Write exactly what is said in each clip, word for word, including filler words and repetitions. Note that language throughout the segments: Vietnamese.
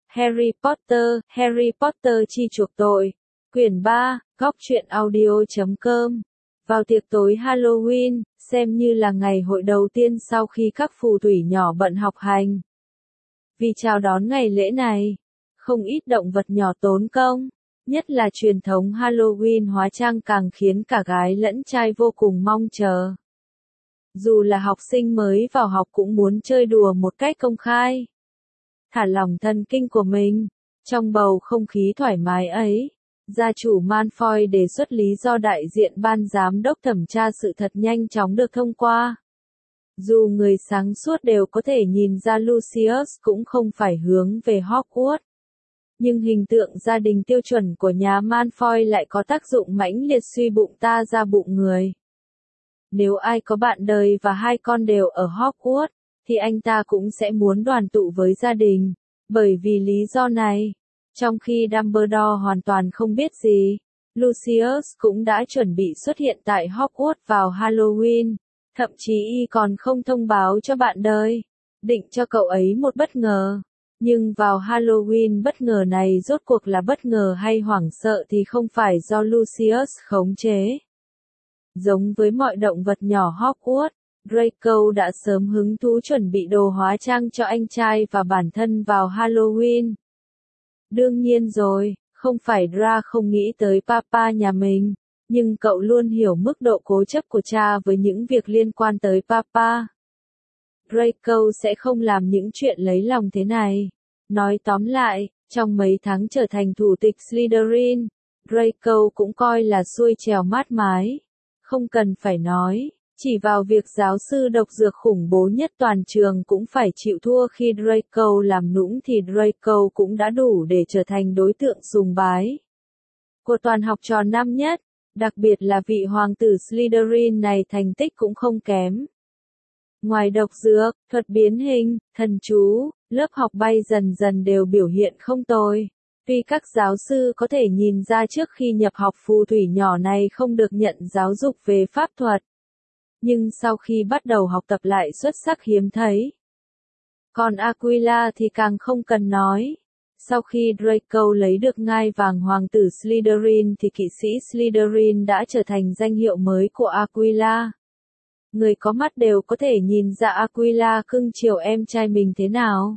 Harry Potter, Harry Potter chi chuộc tội. Quyển ba, góc truyện audio chấm com. Vào tiệc tối Halloween, xem như là ngày hội đầu tiên sau khi các phù thủy nhỏ bận học hành. Vì chào đón ngày lễ này, không ít động vật nhỏ tốn công, nhất là truyền thống Halloween hóa trang càng khiến cả gái lẫn trai vô cùng mong chờ. Dù là học sinh mới vào học cũng muốn chơi đùa một cách công khai, thả lỏng thần kinh của mình. Trong bầu không khí thoải mái ấy, gia chủ Malfoy đề xuất lý do đại diện ban giám đốc thẩm tra sự thật nhanh chóng được thông qua. Dù người sáng suốt đều có thể nhìn ra Lucius cũng không phải hướng về Hogwarts, nhưng hình tượng gia đình tiêu chuẩn của nhà Malfoy lại có tác dụng mãnh liệt suy bụng ta ra bụng người. Nếu ai có bạn đời và hai con đều ở Hogwarts, thì anh ta cũng sẽ muốn đoàn tụ với gia đình. Bởi vì lý do này, trong khi Dumbledore hoàn toàn không biết gì, Lucius cũng đã chuẩn bị xuất hiện tại Hogwarts vào Halloween, thậm chí y còn không thông báo cho bạn đời, định cho cậu ấy một bất ngờ. Nhưng vào Halloween bất ngờ này rốt cuộc là bất ngờ hay hoảng sợ thì không phải do Lucius khống chế. Giống với mọi động vật nhỏ Hogwarts, Draco đã sớm hứng thú chuẩn bị đồ hóa trang cho anh trai và bản thân vào Halloween. Đương nhiên rồi, không phải Dra không nghĩ tới Papa nhà mình, nhưng cậu luôn hiểu mức độ cố chấp của cha với những việc liên quan tới Papa. Draco sẽ không làm những chuyện lấy lòng thế này. Nói tóm lại, trong mấy tháng trở thành thủ tịch Slytherin, Draco cũng coi là xuôi trèo mát mái. Không cần phải nói, chỉ vào việc giáo sư độc dược khủng bố nhất toàn trường cũng phải chịu thua khi Draco làm nũng thì Draco cũng đã đủ để trở thành đối tượng sùng bái của toàn học trò năm nhất, đặc biệt là vị hoàng tử Slytherin này thành tích cũng không kém. Ngoài độc dược, thuật biến hình, thần chú, lớp học bay dần dần đều biểu hiện không tồi. Tuy các giáo sư có thể nhìn ra trước khi nhập học phù thủy nhỏ này không được nhận giáo dục về pháp thuật, nhưng sau khi bắt đầu học tập lại xuất sắc hiếm thấy. Còn Aquila thì càng không cần nói. Sau khi Draco lấy được ngai vàng hoàng tử Slytherin thì kỵ sĩ Slytherin đã trở thành danh hiệu mới của Aquila. Người có mắt đều có thể nhìn ra Aquila cưng chiều em trai mình thế nào.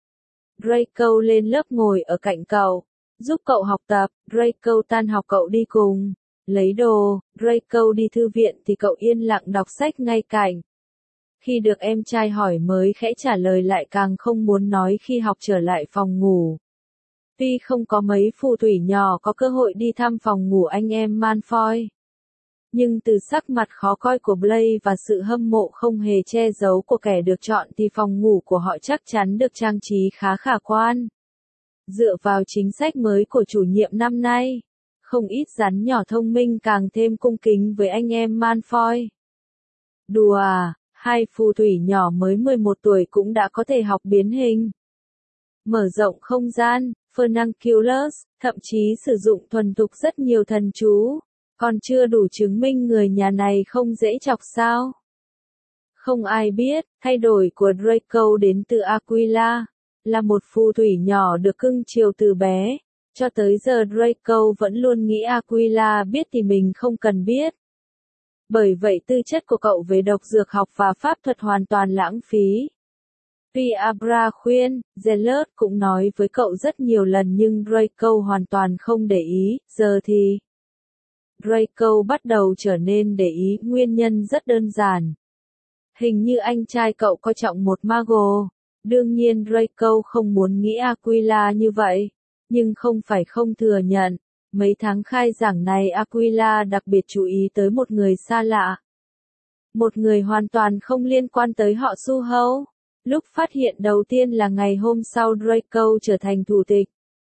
Draco lên lớp ngồi ở cạnh cậu, giúp cậu học tập. Draco tan học cậu đi cùng, lấy đồ. Draco đi thư viện thì cậu yên lặng đọc sách ngay cạnh. Khi được em trai hỏi mới khẽ trả lời lại càng không muốn nói khi học trở lại phòng ngủ. Tuy không có mấy phù thủy nhỏ có cơ hội đi thăm phòng ngủ anh em Malfoy, nhưng từ sắc mặt khó coi của Blaise và sự hâm mộ không hề che giấu của kẻ được chọn thì phòng ngủ của họ chắc chắn được trang trí khá khả quan. Dựa vào chính sách mới của chủ nhiệm năm nay, không ít rắn nhỏ thông minh càng thêm cung kính với anh em Malfoy. Đùa à, hai phù thủy nhỏ mới mười một tuổi cũng đã có thể học biến hình, mở rộng không gian, Furnunculus, thậm chí sử dụng thuần thục rất nhiều thần chú. Còn chưa đủ chứng minh người nhà này không dễ chọc sao? Không ai biết, thay đổi của Draco đến từ Aquila, là một phù thủy nhỏ được cưng chiều từ bé. Cho tới giờ Draco vẫn luôn nghĩ Aquila biết thì mình không cần biết. Bởi vậy tư chất của cậu về độc dược học và pháp thuật hoàn toàn lãng phí. Tuy Abra khuyên, Zealot cũng nói với cậu rất nhiều lần nhưng Draco hoàn toàn không để ý. Giờ thì Draco bắt đầu trở nên để ý, nguyên nhân rất đơn giản. Hình như anh trai cậu coi trọng một Mago. Đương nhiên Draco không muốn nghĩ Aquila như vậy, nhưng không phải không thừa nhận. Mấy tháng khai giảng này Aquila đặc biệt chú ý tới một người xa lạ. Một người hoàn toàn không liên quan tới họ Su Hâu. Lúc phát hiện đầu tiên là ngày hôm sau Draco trở thành thủ tịch.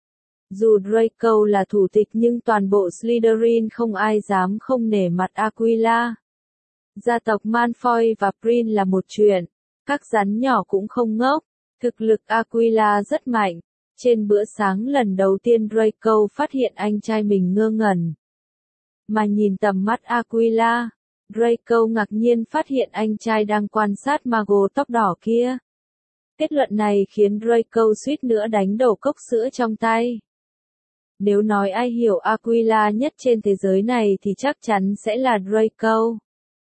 Dù Draco là thủ tịch nhưng toàn bộ Slytherin không ai dám không nể mặt Aquila. Gia tộc Malfoy và Prin là một chuyện, các rắn nhỏ cũng không ngốc, thực lực Aquila rất mạnh. Trên bữa sáng lần đầu tiên Draco phát hiện anh trai mình ngơ ngẩn. Mà nhìn tầm mắt Aquila, Draco ngạc nhiên phát hiện anh trai đang quan sát Mago tóc đỏ kia. Kết luận này khiến Draco suýt nữa đánh đổ cốc sữa trong tay. Nếu nói ai hiểu Aquila nhất trên thế giới này thì chắc chắn sẽ là Draco.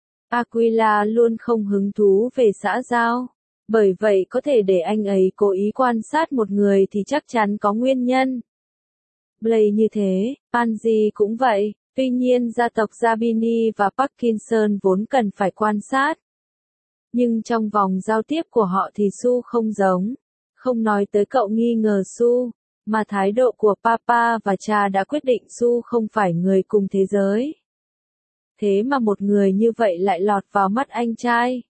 Aquila luôn không hứng thú về xã giao. Bởi vậy có thể để anh ấy cố ý quan sát một người thì chắc chắn có nguyên nhân. Blaze như thế, Pansy cũng vậy, tuy nhiên gia tộc Zabini và Parkinson vốn cần phải quan sát. Nhưng trong vòng giao tiếp của họ thì Su không giống. Không nói tới cậu nghi ngờ Su, mà thái độ của Papa và cha đã quyết định Su không phải người cùng thế giới. Thế mà một người như vậy lại lọt vào mắt anh trai.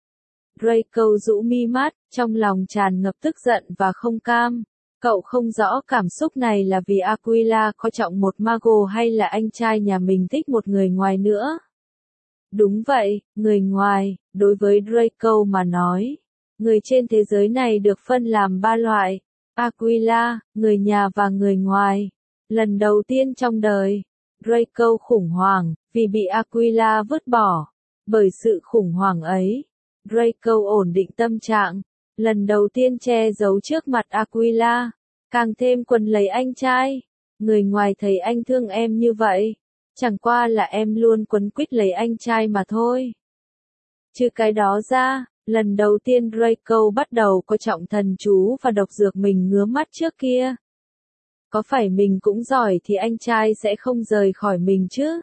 Draco rũ mi mắt, trong lòng tràn ngập tức giận và không cam. Cậu không rõ cảm xúc này là vì Aquila coi trọng một mago hay là anh trai nhà mình thích một người ngoài nữa. Đúng vậy, người ngoài, đối với Draco mà nói. Người trên thế giới này được phân làm ba loại. Aquila, người nhà và người ngoài. Lần đầu tiên trong đời, Draco khủng hoảng, vì bị Aquila vứt bỏ. Bởi sự khủng hoảng ấy, Draco ổn định tâm trạng. Lần đầu tiên che giấu trước mặt Aquila. Càng thêm quấn lấy anh trai. Người ngoài thấy anh thương em như vậy. Chẳng qua là em luôn quấn quýt lấy anh trai mà thôi. Chứ cái đó ra, lần đầu tiên Draco bắt đầu coi trọng thần chú và độc dược mình ngứa mắt trước kia. Có phải mình cũng giỏi thì anh trai sẽ không rời khỏi mình chứ?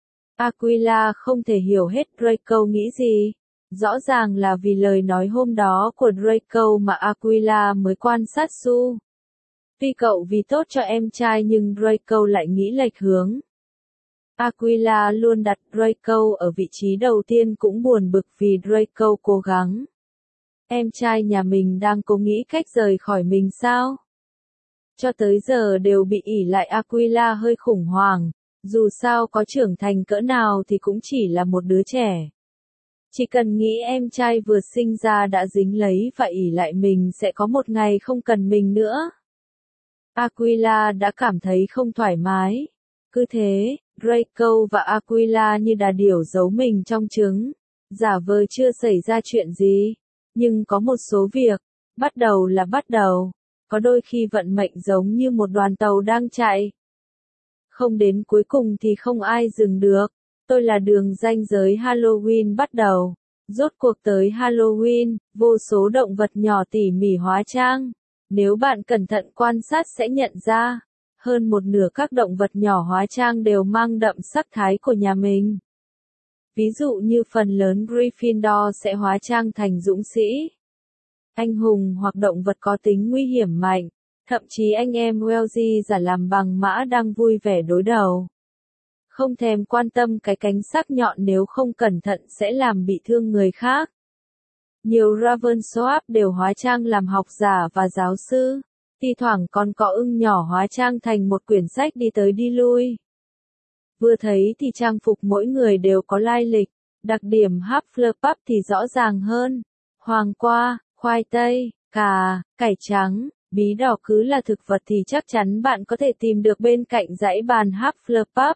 Aquila không thể hiểu hết Draco nghĩ gì. Rõ ràng là vì lời nói hôm đó của Draco mà Aquila mới quan sát Su. Tuy cậu vì tốt cho em trai nhưng Draco lại nghĩ lệch hướng. Aquila luôn đặt Draco ở vị trí đầu tiên cũng buồn bực vì Draco cố gắng. Em trai nhà mình đang cố nghĩ cách rời khỏi mình sao? Cho tới giờ đều bị ỷ lại Aquila hơi khủng hoảng, dù sao có trưởng thành cỡ nào thì cũng chỉ là một đứa trẻ. Chỉ cần nghĩ em trai vừa sinh ra đã dính lấy và ỷ lại mình sẽ có một ngày không cần mình nữa. Aquila đã cảm thấy không thoải mái. Cứ thế, Draco và Aquila như đà điểu giấu mình trong trứng, giả vờ chưa xảy ra chuyện gì. Nhưng có một số việc, bắt đầu là bắt đầu, có đôi khi vận mệnh giống như một đoàn tàu đang chạy. Không đến cuối cùng thì không ai dừng được. Tôi là đường ranh giới Halloween bắt đầu. Rốt cuộc tới Halloween, vô số động vật nhỏ tỉ mỉ hóa trang. Nếu bạn cẩn thận quan sát sẽ nhận ra, hơn một nửa các động vật nhỏ hóa trang đều mang đậm sắc thái của nhà mình. Ví dụ như phần lớn Gryffindor sẽ hóa trang thành dũng sĩ, anh hùng hoặc động vật có tính nguy hiểm mạnh. Thậm chí anh em Weasley giả làm bằng mã đang vui vẻ đối đầu. Không thèm quan tâm cái cánh sắc nhọn nếu không cẩn thận sẽ làm bị thương người khác. Nhiều Ravensworth đều hóa trang làm học giả và giáo sư. Thi thoảng còn có ưng nhỏ hóa trang thành một quyển sách đi tới đi lui. Vừa thấy thì trang phục mỗi người đều có lai lịch. Đặc điểm Hufflepuff thì rõ ràng hơn. Hoàng qua, khoai tây, cà, cải trắng, bí đỏ cứ là thực vật thì chắc chắn bạn có thể tìm được bên cạnh dãy bàn Hufflepuff.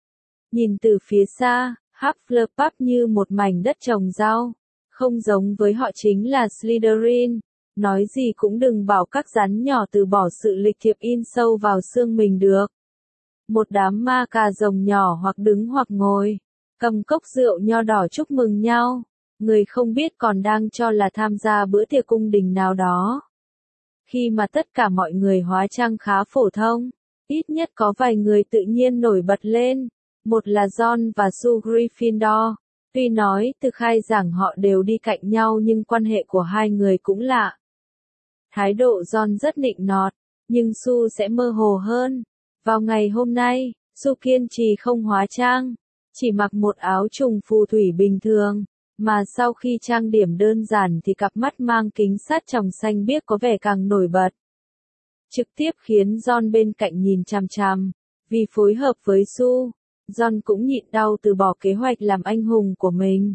Nhìn từ phía xa, Hufflepuff như một mảnh đất trồng rau. Không giống với họ chính là Slytherin. Nói gì cũng đừng bảo các rắn nhỏ từ bỏ sự lịch thiệp in sâu vào xương mình được. Một đám ma cà rồng nhỏ hoặc đứng hoặc ngồi, cầm cốc rượu nho đỏ chúc mừng nhau. Người không biết còn đang cho là tham gia bữa tiệc cung đình nào đó. Khi mà tất cả mọi người hóa trang khá phổ thông, ít nhất có vài người tự nhiên nổi bật lên. Một là John và Sue Gryffindor. Tuy nói từ khai giảng họ đều đi cạnh nhau nhưng quan hệ của hai người cũng lạ. Thái độ John rất nịnh nọt, nhưng Sue sẽ mơ hồ hơn. Vào ngày hôm nay, Sue kiên trì không hóa trang, chỉ mặc một áo trùng phù thủy bình thường, mà sau khi trang điểm đơn giản thì cặp mắt mang kính sát tròng xanh biếc có vẻ càng nổi bật. Trực tiếp khiến John bên cạnh nhìn chằm chằm, vì phối hợp với Sue, John cũng nhịn đau từ bỏ kế hoạch làm anh hùng của mình.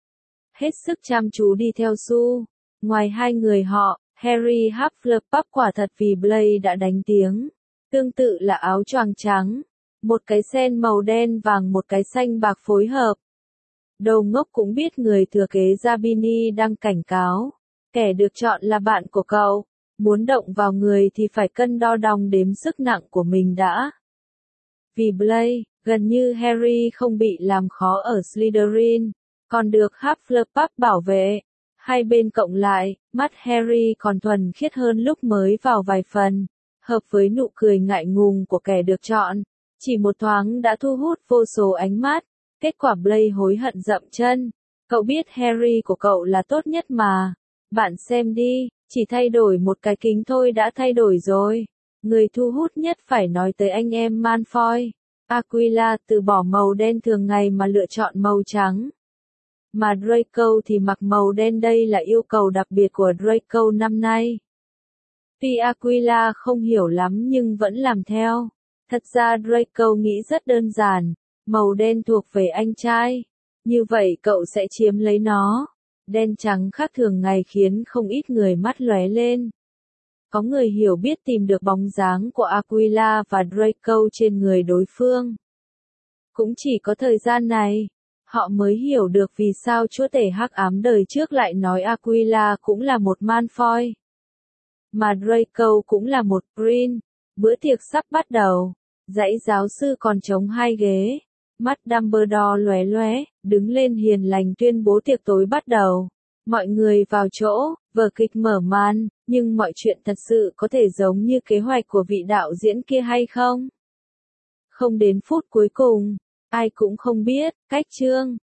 Hết sức chăm chú đi theo Sue. Ngoài hai người họ, Harry Hufflepuff quả thật vì Blaze đã đánh tiếng. Tương tự là áo choàng trắng, một cái sen màu đen vàng một cái xanh bạc phối hợp. Đầu ngốc cũng biết người thừa kế Zabini đang cảnh cáo. Kẻ được chọn là bạn của cậu. Muốn động vào người thì phải cân đo đong đếm sức nặng của mình đã. Vì Blaise, gần như Harry không bị làm khó ở Slytherin, còn được Hufflepuff bảo vệ. Hai bên cộng lại, mắt Harry còn thuần khiết hơn lúc mới vào vài phần, hợp với nụ cười ngại ngùng của kẻ được chọn. Chỉ một thoáng đã thu hút vô số ánh mắt, kết quả Blaise hối hận dậm chân. Cậu biết Harry của cậu là tốt nhất mà. Bạn xem đi, chỉ thay đổi một cái kính thôi đã thay đổi rồi. Người thu hút nhất phải nói tới anh em Malfoy. Aquila từ bỏ màu đen thường ngày mà lựa chọn màu trắng. Mà Draco thì mặc màu đen, đây là yêu cầu đặc biệt của Draco năm nay. Tuy Aquila không hiểu lắm nhưng vẫn làm theo. Thật ra Draco nghĩ rất đơn giản, màu đen thuộc về anh trai. Như vậy cậu sẽ chiếm lấy nó. Đen trắng khác thường ngày khiến không ít người mắt lóe lên. Có người hiểu biết tìm được bóng dáng của Aquila và Draco trên người đối phương. Cũng chỉ có thời gian này, họ mới hiểu được vì sao chúa tể hắc ám đời trước lại nói Aquila cũng là một Malfoy. Mà Draco cũng là một Green. Bữa tiệc sắp bắt đầu. Dãy giáo sư còn trống hai ghế. Mắt Dumbledore lóe lóe, đứng lên hiền lành tuyên bố tiệc tối bắt đầu. Mọi người vào chỗ, vở kịch mở màn, nhưng mọi chuyện thật sự có thể giống như kế hoạch của vị đạo diễn kia hay không? Không đến phút cuối cùng, ai cũng không biết, cách chương